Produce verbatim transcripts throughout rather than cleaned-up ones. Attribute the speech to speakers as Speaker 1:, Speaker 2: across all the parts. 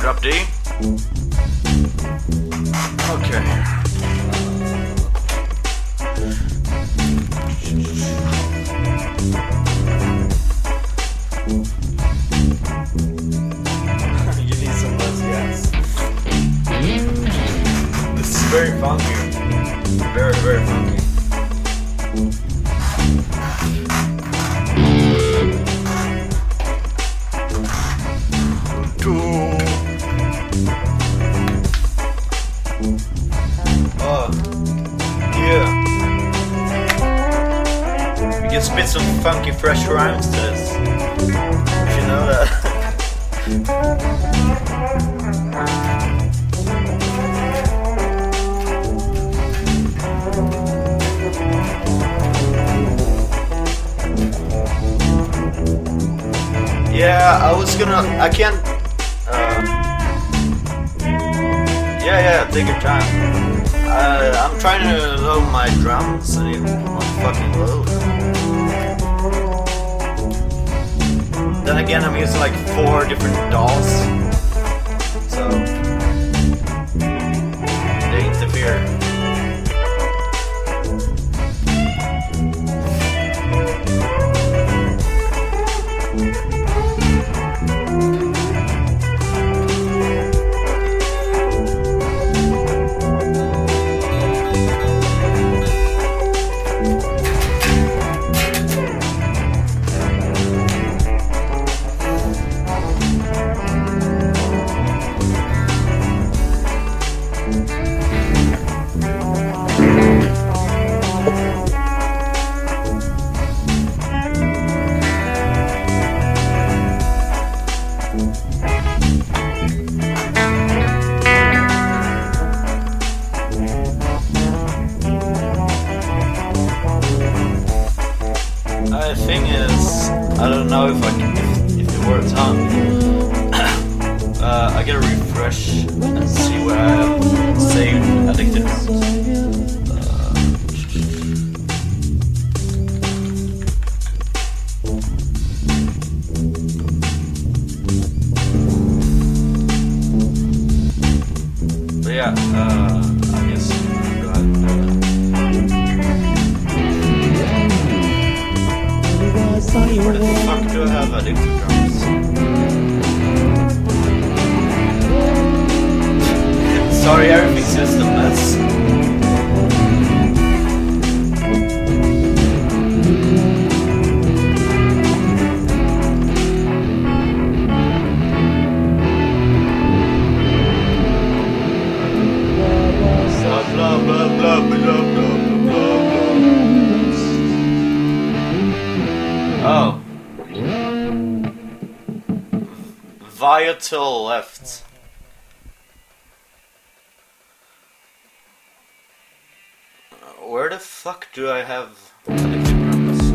Speaker 1: Drop D. Okay. You need some less gas. This is very funky. Very, very funky. Oh, yeah. We can spit some funky, fresh rhymes to this. Did you know that? Yeah, I was gonna. I can't. Uh, yeah, yeah, take your time. Uh, I'm trying to load my drums and it won't fucking load. Then again, I'm using like four different dolls, so they interfere. The thing is, I don't know if I can, if, if it works on. uh, I gotta refresh and see where I have saved addicted drums. Uh, but yeah, uh, I guess go ahead and do that. Where the fuck do I have addicted drums? Sorry, everything's just a mess. Blah blah blah blah blah blah blah. Oh. Via to the left. Where the fuck do I have addicted drums?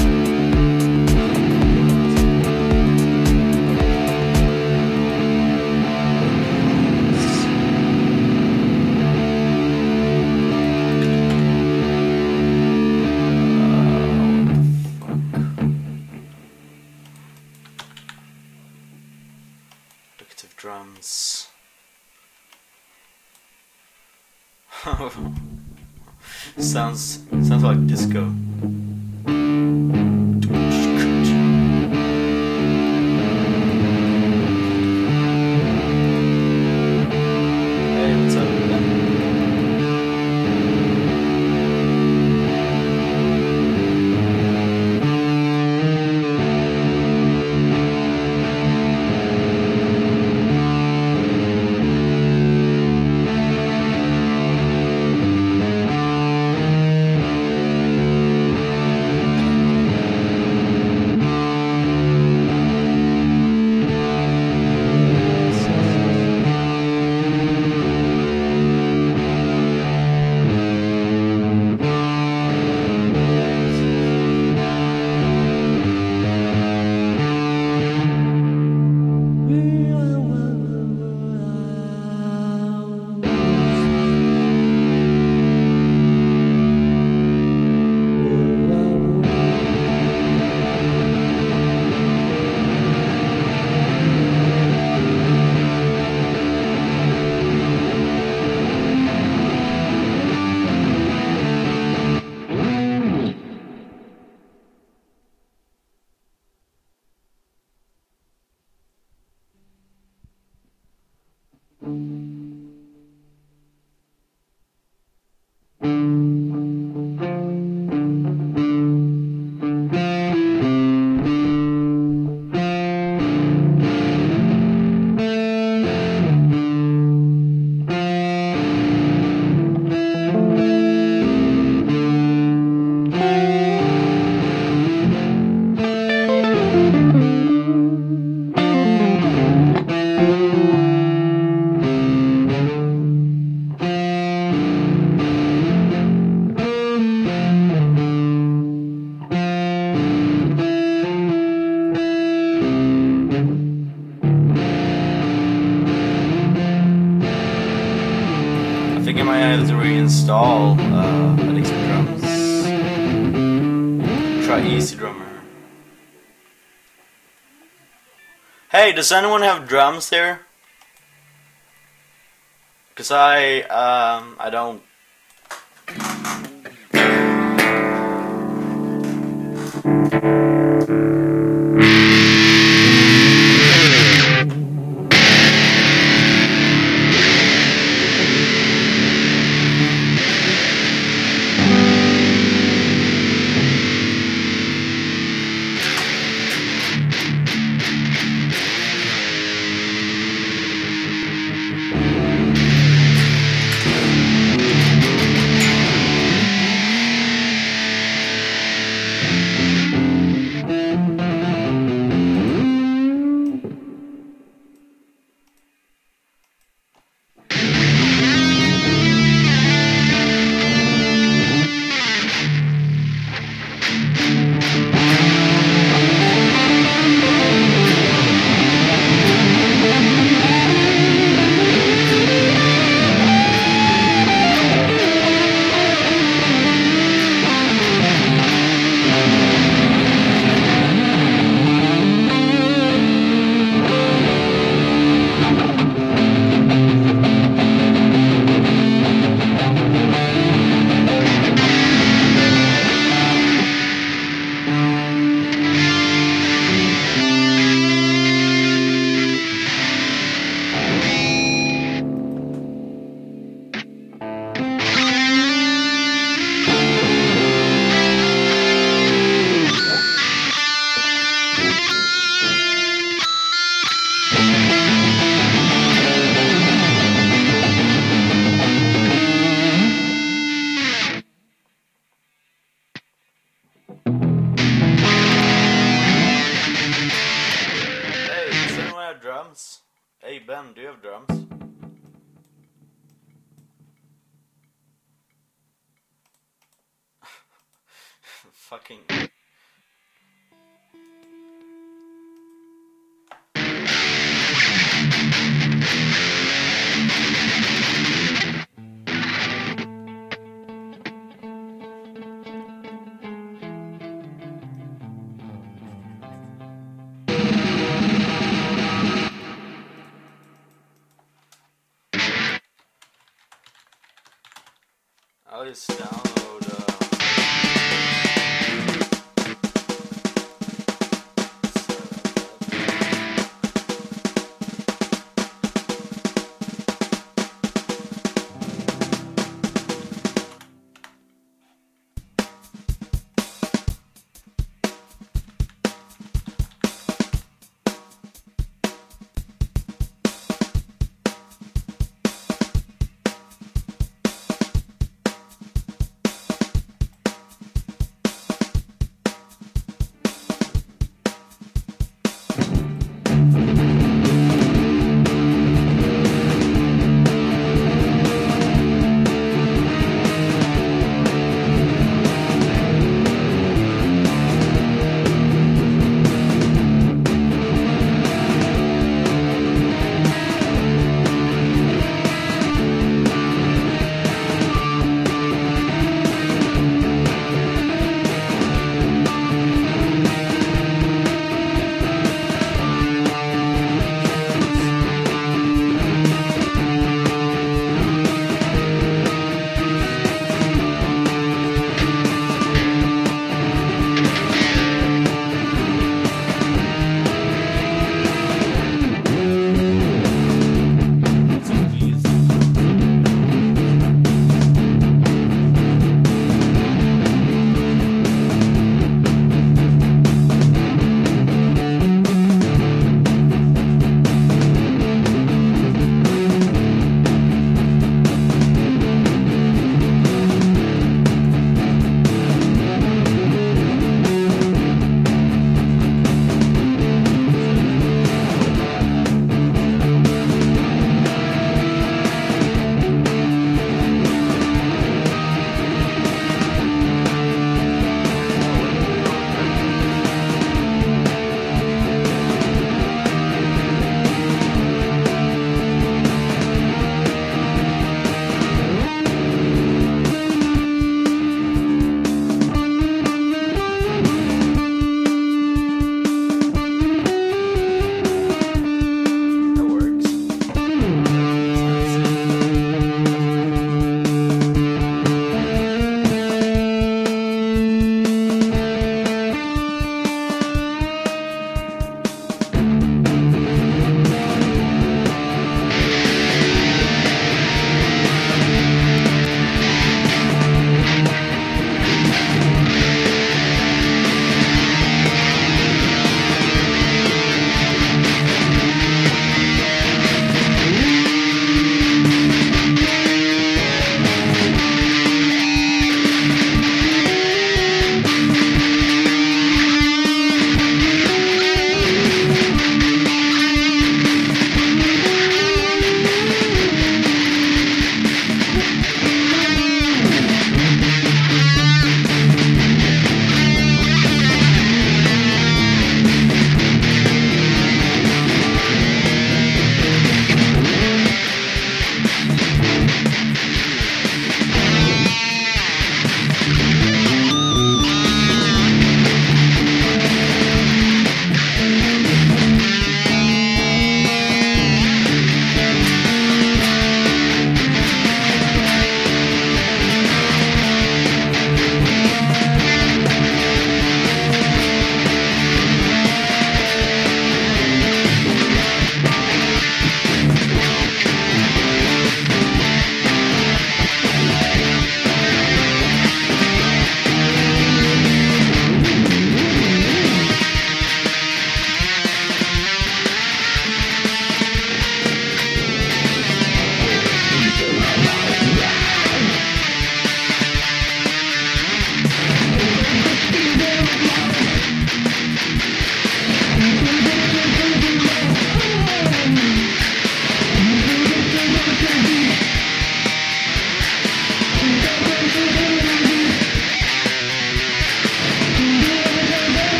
Speaker 1: Drums. sounds sounds like disco. Hey, what's up, man? think I might have to reinstall uh, Elixir Drums. Try Easy Drummer. Hey, does anyone have drums there? Cause I um I don't. Drums? Hey Ben, do you have drums? Fucking. I'll just download uh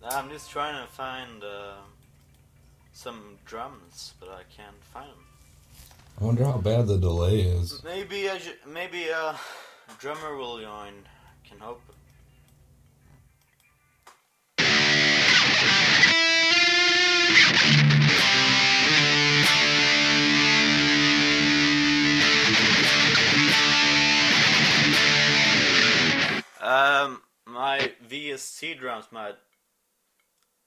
Speaker 1: I'm just trying to find uh, some drums, but I can't find them.
Speaker 2: I wonder how bad the delay is.
Speaker 1: Maybe I should, maybe uh, a drummer will join. Can hope. Um, my V S T drums might